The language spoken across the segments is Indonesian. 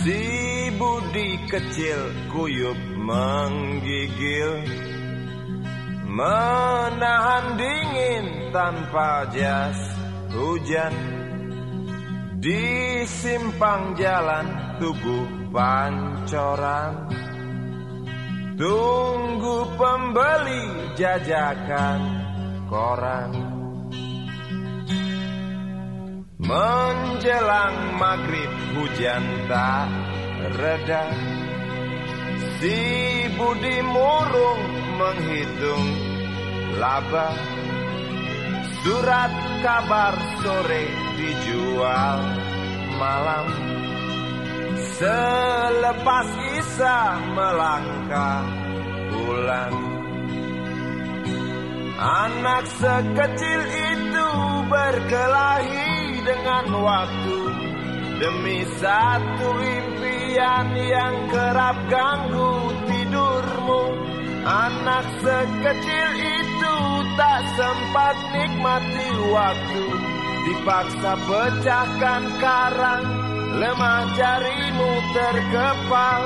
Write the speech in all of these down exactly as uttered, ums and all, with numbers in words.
Si Budi kecil kuyup menggigil, menahan dingin tanpa jas hujan. Di simpang jalan Tugu Pancoran, tunggu pembeli jajakan koran. Menjelang maghrib hujan tak reda, si Budi murung menghitung laba. Surat kabar sore dijual malam. Selepas Isya melangkah pulang. Anak sekecil itu berkelahi dengan waktu demi satu impian yang kerap ganggu tidurmu. Anak sekecil itu tak sempat nikmati waktu, dipaksa pecahkan karang, lemah jarimu terkepal.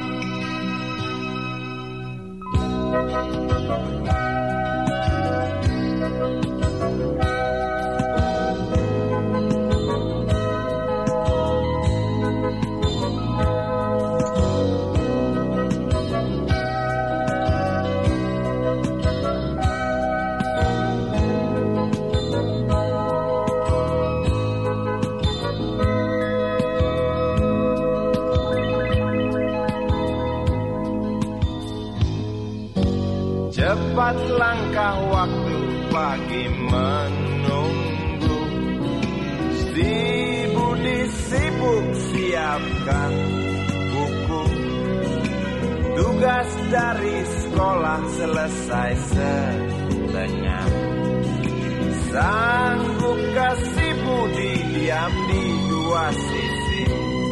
Cepat langkah waktu pagi menunggu, si Budi sibuk siapkan buku. Tugas dari sekolah selesai setengah. Sanggupkah si Budi diam di dua sisi?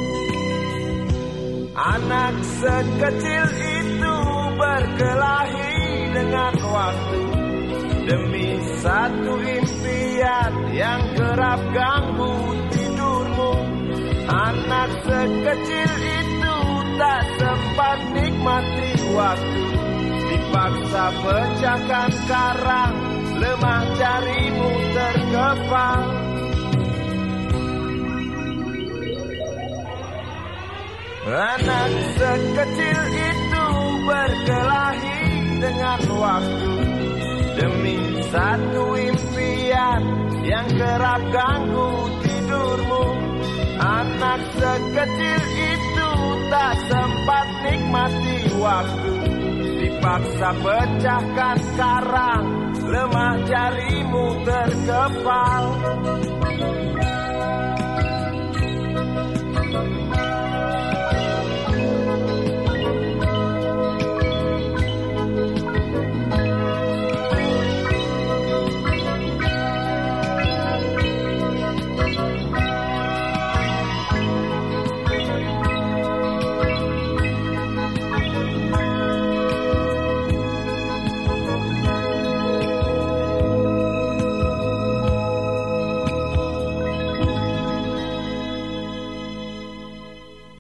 Anak sekecil itu berkelahi dengan waktu demi satu impian yang kerap ganggu tidurmu. Anak sekecil itu tak sempat nikmati waktu, dipaksa pecahkan karang, lemah jarimu terkepal. Anak sekecil itu berkelahi dengan waktu demi satu impian yang kerap ganggu tidurmu. Anak sekecil itu tak sempat nikmati waktu, dipaksa pecahkan karang, lemah jarimu terkepal.